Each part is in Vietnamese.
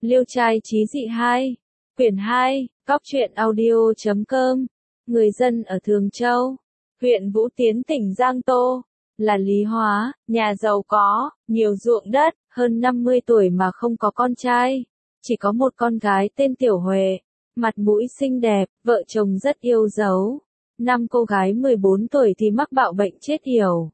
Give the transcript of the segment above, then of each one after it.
Liêu trai trí dị 2, quyển 2, Cóc truyện audio.com. Người dân ở Thường Châu, huyện Vũ Tiến tỉnh Giang Tô, là Lý Hóa, nhà giàu có, nhiều ruộng đất, hơn 50 tuổi mà không có con trai, chỉ có một con gái tên Tiểu Huệ, mặt mũi xinh đẹp, vợ chồng rất yêu dấu. Năm cô gái 14 tuổi thì mắc bạo bệnh chết yểu.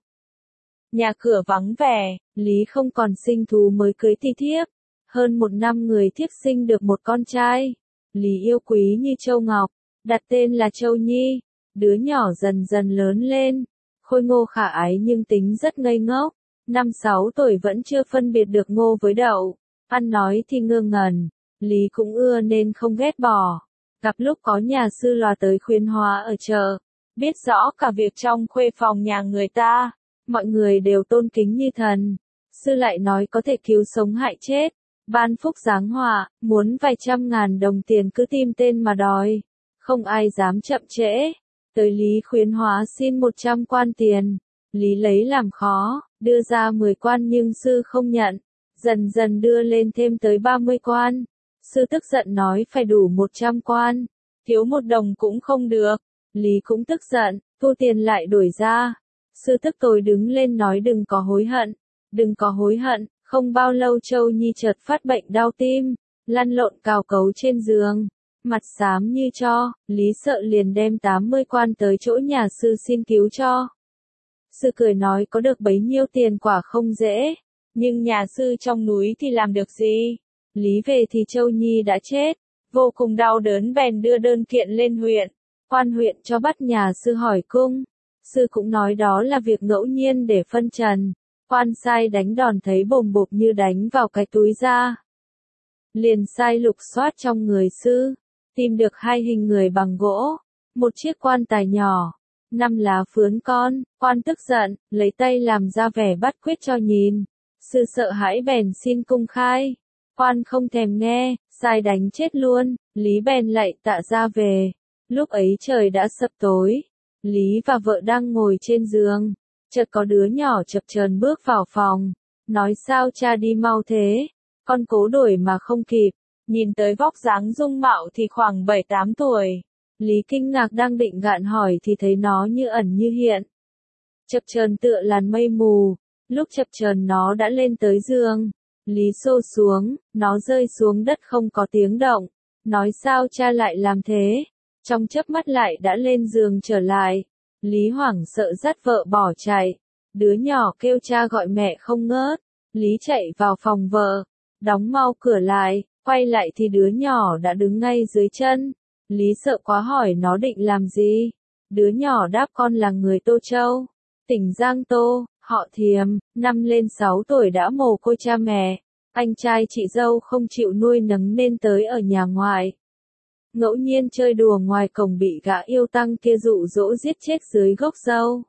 Nhà cửa vắng vẻ, Lý không còn sinh thú mới cưới thì thiếp. Hơn một năm người thiếp sinh được một con trai. Lý yêu quý như châu ngọc, đặt tên là Châu Nhi. Đứa nhỏ dần dần lớn lên, khôi ngô khả ái nhưng tính rất ngây ngốc. 5-6 tuổi vẫn chưa phân biệt được ngô với đậu, ăn nói thì ngơ ngẩn. Lý cũng ưa nên không ghét bỏ. Gặp lúc có nhà sư lòa tới khuyến hóa ở chợ, biết rõ cả việc trong khuê phòng nhà người ta, mọi người đều tôn kính như thần. Sư lại nói có thể cứu sống hại chết, ban phúc giáng họa, muốn vài trăm ngàn đồng tiền cứ tìm tên mà đòi, không ai dám chậm trễ. Tới Lý khuyến hóa xin 100 quan tiền, Lý lấy làm khó, đưa ra 10 quan nhưng sư không nhận, dần dần đưa lên thêm tới 30 quan. Sư tức giận nói phải đủ 100 quan, thiếu 1 đồng cũng không được. Lý cũng tức giận, thu tiền lại đổi ra. Sư tức tối đứng lên nói đừng có hối hận, đừng có hối hận. Không bao lâu Châu Nhi chợt phát bệnh đau tim, lăn lộn cào cấu trên giường, mặt xám như tro. Lý sợ liền đem 80 quan tới chỗ nhà sư xin cứu cho. Sư cười nói có được bấy nhiêu tiền quả không dễ, nhưng nhà sư trong núi thì làm được gì. Lý về thì Châu Nhi đã chết, vô cùng đau đớn bèn đưa đơn kiện lên huyện. Quan huyện cho bắt nhà sư hỏi cung. Sư cũng nói đó là việc ngẫu nhiên để phân trần. Quan sai đánh đòn thấy bồm bộp như đánh vào cái túi da. Liền sai lục soát trong người sư, tìm được 2 hình người bằng gỗ, một chiếc quan tài nhỏ, 5 lá phướn con. Quan tức giận, lấy tay làm ra vẻ bắt quyết cho nhìn. Sư sợ hãi bèn xin cung khai. Quan không thèm nghe, sai đánh chết luôn. Lý bèn lạy tạ ra về. Lúc ấy trời đã sập tối, Lý và vợ đang ngồi trên giường, chợt có đứa nhỏ chập chờn bước vào phòng, nói sao cha đi mau thế. Con cố đuổi mà không kịp, nhìn tới vóc dáng dung mạo thì khoảng 7-8 tuổi. Lý kinh ngạc đang định gạn hỏi thì thấy nó như ẩn như hiện, chập chờn tựa làn mây mù. Lúc chập chờn nó đã lên tới giường. Lý xô xuống, nó rơi xuống đất không có tiếng động, nói sao cha lại làm thế. Trong chớp mắt lại đã lên giường trở lại. Lý hoảng sợ dắt vợ bỏ chạy. Đứa nhỏ kêu cha gọi mẹ không ngớt. Lý chạy vào phòng vợ, đóng mau cửa lại, quay lại thì đứa nhỏ đã đứng ngay dưới chân. Lý sợ quá hỏi nó định làm gì. Đứa nhỏ đáp con là người Tô Châu, tỉnh Giang Tô, họ Thiềm, năm lên 6 tuổi đã mồ côi cha mẹ. Anh trai chị dâu không chịu nuôi nấng nên tới ở nhà ngoại. Ngẫu nhiên chơi đùa ngoài cổng bị gã yêu tăng kia dụ dỗ giết chết dưới gốc dâu.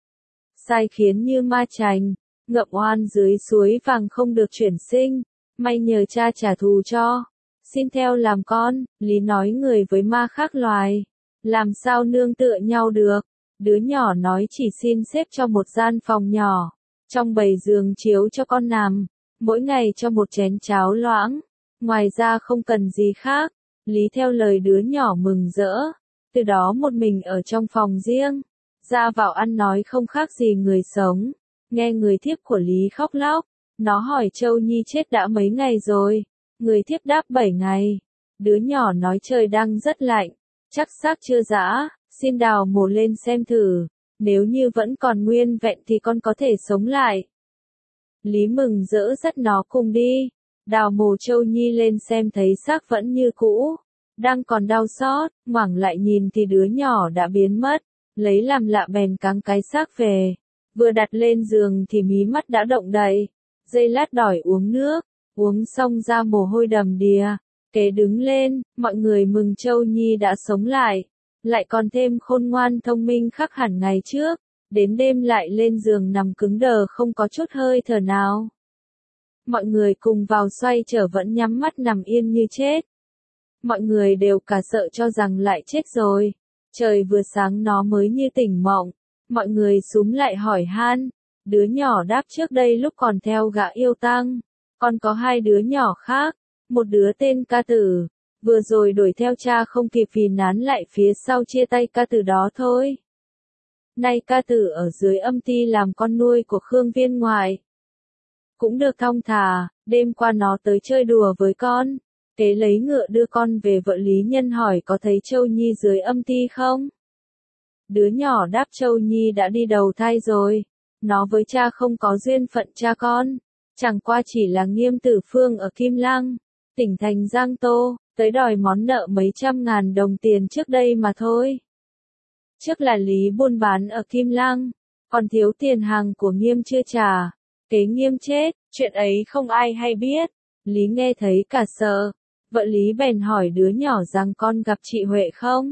Sai khiến như ma chành, ngậm oan dưới suối vàng không được chuyển sinh, may nhờ cha trả thù cho, xin theo làm con. Lý nói người với ma khác loài, làm sao nương tựa nhau được. Đứa nhỏ nói chỉ xin xếp cho một gian phòng nhỏ, trong bầy giường chiếu cho con nằm, mỗi ngày cho một chén cháo loãng, ngoài ra không cần gì khác. Lý theo lời đứa nhỏ mừng rỡ, từ đó một mình ở trong phòng riêng, ra vào ăn nói không khác gì người sống. Nghe người thiếp của Lý khóc lóc, nó hỏi Châu Nhi chết đã mấy ngày rồi. Người thiếp đáp 7 ngày. Đứa nhỏ nói trời đang rất lạnh, chắc xác chưa giã, xin đào mồ lên xem thử, nếu như vẫn còn nguyên vẹn thì con có thể sống lại. Lý mừng rỡ dắt nó cùng đi. Đào mồ Châu Nhi lên xem thấy xác vẫn như cũ, đang còn đau xót, ngoảnh lại nhìn thì đứa nhỏ đã biến mất. Lấy làm lạ bèn cáng cái xác về, vừa đặt lên giường thì mí mắt đã động đậy. Giây lát đòi uống nước, uống xong ra mồ hôi đầm đìa, kế đứng lên. Mọi người mừng Châu Nhi đã sống lại còn thêm khôn ngoan thông minh khác hẳn ngày trước. Đến đêm lại lên giường nằm cứng đờ không có chút hơi thở nào. Mọi người cùng vào xoay trở vẫn nhắm mắt nằm yên như chết. Mọi người đều cả sợ cho rằng lại chết rồi. Trời vừa sáng nó mới như tỉnh mộng. Mọi người xúm lại hỏi han. Đứa nhỏ đáp trước đây lúc còn theo gã yêu tăng, con có 2 đứa nhỏ khác. một đứa tên Ca Tử, vừa rồi đuổi theo cha không kịp vì nán lại phía sau chia tay Ca Tử đó thôi. Nay Ca Tử ở dưới âm ty làm con nuôi của Khương Viên Ngoại. Cũng được thong thả, đêm qua nó tới chơi đùa với con. Kế lấy ngựa đưa con về, vợ Lý Nhân hỏi có thấy Châu Nhi dưới âm ty không? Đứa nhỏ đáp Châu Nhi đã đi đầu thai rồi. Nó với cha không có duyên phận cha con. Chẳng qua chỉ là Nghiêm Tử Phương ở Kim Lăng, tỉnh thành Giang Tô, tới đòi món nợ mấy trăm ngàn đồng tiền trước đây mà thôi. Trước là Lý buôn bán ở Kim Lăng, còn thiếu tiền hàng của Nghiêm chưa trả. Kế Nghiêm chết, chuyện ấy không ai hay biết. Lý nghe thấy cả sợ. Vợ Lý bèn hỏi đứa nhỏ rằng con gặp chị Huệ không?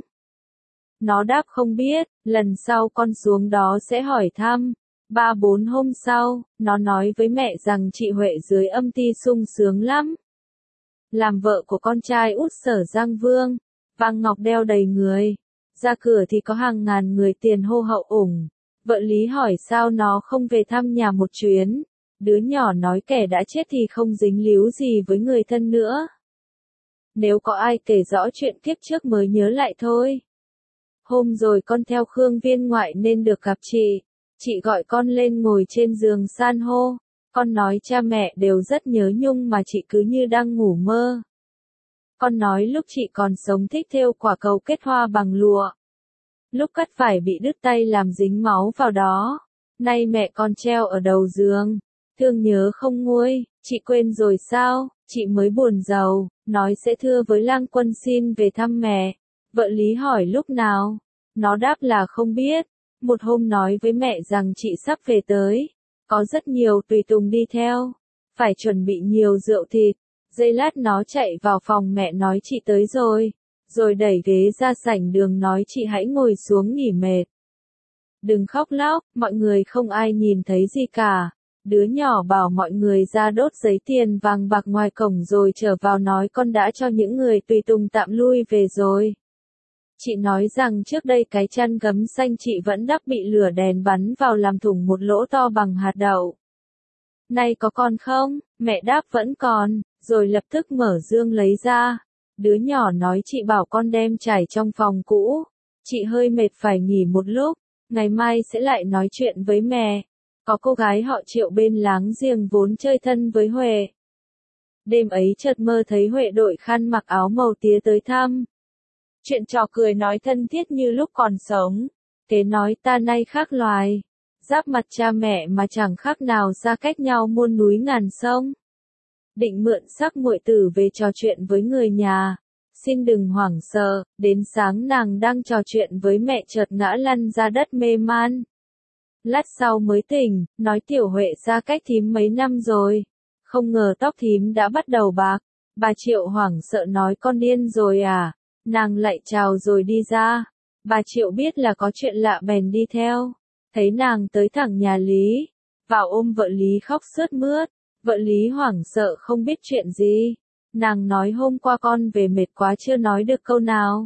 Nó đáp không biết, lần sau con xuống đó sẽ hỏi thăm. 3-4 hôm sau, nó nói với mẹ rằng chị Huệ dưới âm ty sung sướng lắm. Làm vợ của con trai út Sở Giang Vương, vàng ngọc đeo đầy người. Ra cửa thì có hàng ngàn người tiền hô hậu ủng. Vợ Lý hỏi sao nó không về thăm nhà một chuyến. Đứa nhỏ nói kẻ đã chết thì không dính líu gì với người thân nữa. Nếu có ai kể rõ chuyện kiếp trước mới nhớ lại thôi. Hôm rồi con theo Khương Viên Ngoại nên được gặp chị. Chị gọi con lên ngồi trên giường san hô. Con nói cha mẹ đều rất nhớ Nhung mà chị cứ như đang ngủ mơ. Con nói lúc chị còn sống thích thêu quả cầu kết hoa bằng lụa. Lúc cắt vải bị đứt tay làm dính máu vào đó. Nay mẹ con treo ở đầu giường. Thương nhớ không nguôi, chị quên rồi sao? Chị mới buồn rầu, nói sẽ thưa với Lang Quân xin về thăm mẹ. Vợ Lý hỏi lúc nào? Nó đáp là không biết. Một hôm nói với mẹ rằng chị sắp về tới. Có rất nhiều tùy tùng đi theo. Phải chuẩn bị nhiều rượu thịt. Giây lát nó chạy vào phòng mẹ nói chị tới rồi. Rồi đẩy ghế ra sảnh đường nói chị hãy ngồi xuống nghỉ mệt. Đừng khóc lóc, mọi người không ai nhìn thấy gì cả. Đứa nhỏ bảo mọi người ra đốt giấy tiền vàng bạc ngoài cổng rồi trở vào nói con đã cho những người tùy tùng tạm lui về rồi. Chị nói rằng trước đây cái chăn gấm xanh chị vẫn đắp bị lửa đèn bắn vào làm thủng một lỗ to bằng hạt đậu. Nay có còn không? Mẹ đáp vẫn còn, rồi lập tức mở dương lấy ra. Đứa nhỏ nói chị bảo con đem trải trong phòng cũ. Chị hơi mệt phải nghỉ một lúc, ngày mai sẽ lại nói chuyện với mẹ. Có cô gái họ Triệu bên láng giềng vốn chơi thân với Huệ. Đêm ấy chợt mơ thấy Huệ đội khăn mặc áo màu tía tới thăm. Chuyện trò cười nói thân thiết như lúc còn sống. Kế nói ta nay khác loài. Giáp mặt cha mẹ mà chẳng khác nào xa cách nhau muôn núi ngàn sông. Định mượn sắc muội tử về trò chuyện với người nhà. Xin đừng hoảng sợ, đến sáng nàng đang trò chuyện với mẹ chợt ngã lăn ra đất mê man. Lát sau mới tỉnh, nói tiểu Huệ xa cách thím mấy năm rồi. Không ngờ tóc thím đã bắt đầu bạc. Bà Triệu hoảng sợ nói con điên rồi à. Nàng lại chào rồi đi ra. Bà Triệu biết là có chuyện lạ bèn đi theo. Thấy nàng tới thẳng nhà Lý. Vào ôm vợ Lý khóc sướt mướt. Vợ Lý hoảng sợ không biết chuyện gì. Nàng nói hôm qua con về mệt quá chưa nói được câu nào.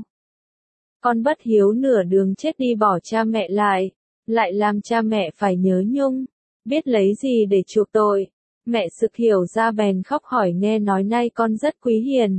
Con bất hiếu nửa đường chết đi bỏ cha mẹ lại làm cha mẹ phải nhớ Nhung, biết lấy gì để chuộc tội. Mẹ sực hiểu ra bèn khóc hỏi nghe nói nay con rất quý hiền.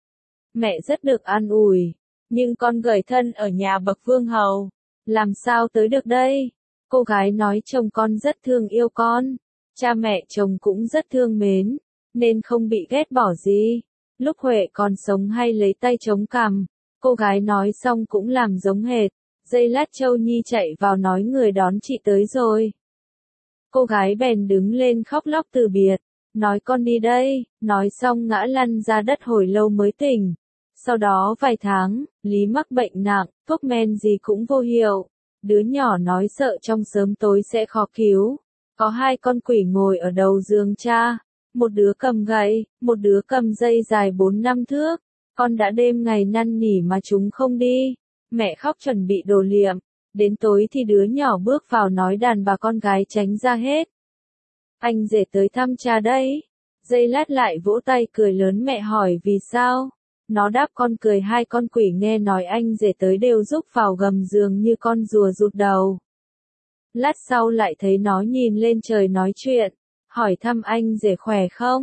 Mẹ rất được an ủi, nhưng con gởi thân ở nhà bậc vương hầu, làm sao tới được đây? Cô gái nói chồng con rất thương yêu con, cha mẹ chồng cũng rất thương mến, nên không bị ghét bỏ gì. Lúc Huệ còn sống hay lấy tay chống cằm, cô gái nói xong cũng làm giống hệt. Giây lát Châu Nhi chạy vào nói người đón chị tới rồi. Cô gái bèn đứng lên khóc lóc từ biệt, nói con đi đây, nói xong ngã lăn ra đất hồi lâu mới tỉnh. Sau đó vài tháng, Lý mắc bệnh nặng, thuốc men gì cũng vô hiệu. Đứa nhỏ nói sợ trong sớm tối sẽ khó cứu. Có hai con quỷ ngồi ở đầu giường cha, một đứa cầm gậy, một đứa cầm dây dài 4-5 thước. Con đã đêm ngày năn nỉ mà chúng không đi. Mẹ khóc chuẩn bị đồ liệm. Đến tối thì đứa nhỏ bước vào nói đàn bà con gái tránh ra hết. Anh rể tới thăm cha đấy. Giây lát lại vỗ tay cười lớn mẹ hỏi vì sao. Nó đáp con cười hai con quỷ nghe nói anh rể tới đều rúc vào gầm giường như con rùa rụt đầu. Lát sau lại thấy nó nhìn lên trời nói chuyện. Hỏi thăm anh rể khỏe không?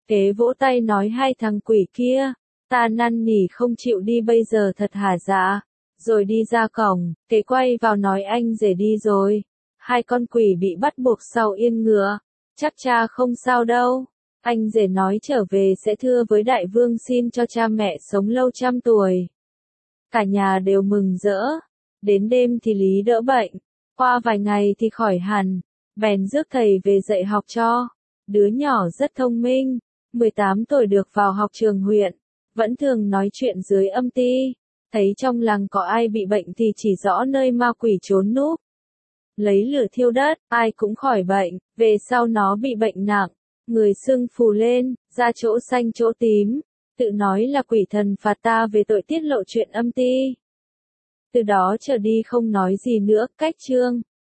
Kế vỗ tay nói hai thằng quỷ kia, ta năn nỉ không chịu đi bây giờ thật hả dạ. Rồi đi ra cổng, kế quay vào nói anh rể đi rồi. Hai con quỷ bị bắt buộc sau yên ngựa. Chắc cha không sao đâu. Anh rể nói trở về sẽ thưa với đại vương xin cho cha mẹ sống lâu 100 tuổi. Cả nhà đều mừng rỡ. Đến đêm thì Lý đỡ bệnh. Qua vài ngày thì khỏi hẳn. Bèn rước thầy về dạy học cho. Đứa nhỏ rất thông minh. 18 tuổi được vào học trường huyện. Vẫn thường nói chuyện dưới âm ti. Thấy trong làng có ai bị bệnh thì chỉ rõ nơi ma quỷ trốn núp. Lấy lửa thiêu đất, ai cũng khỏi bệnh. Về sau nó bị bệnh nặng. Người sưng phù lên, da chỗ xanh chỗ tím. Tự nói là quỷ thần phạt ta về tội tiết lộ chuyện âm ti. Từ đó trở đi không nói gì nữa, cách chương.